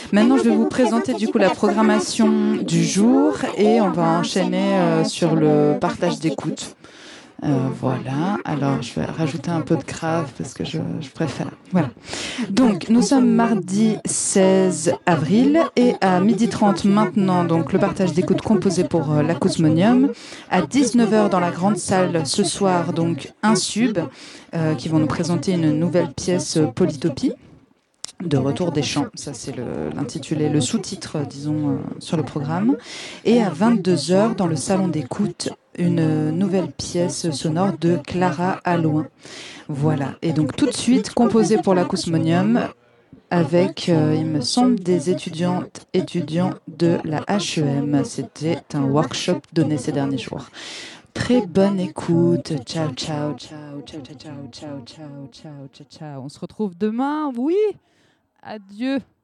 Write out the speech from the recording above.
Maintenant, je vais vous présenter du coup la programmation du jour et on va enchaîner sur le partage d'écoute. Voilà, alors je vais rajouter un peu de grave parce que je préfère. Voilà. Donc, nous sommes mardi 16 avril et à 12h30 maintenant, donc le partage d'écoute composé pour l'Acousmonium. À 19h dans la grande salle ce soir, donc un sub qui vont nous présenter une nouvelle pièce Polytopie. De retour des chants, ça c'est l'intitulé, le sous-titre, disons, sur le programme. Et à 22h, dans le salon d'écoute, une nouvelle pièce sonore de Clara Allouin. Voilà, et donc tout de suite, composé pour l'Acousmonium, avec, il me semble, des étudiants de la HEM. C'était un workshop donné ces derniers jours. Très bonne écoute. Ciao, ciao, ciao, ciao, ciao, ciao, ciao, ciao, ciao, ciao, ciao. On se retrouve demain, oui. Adieu.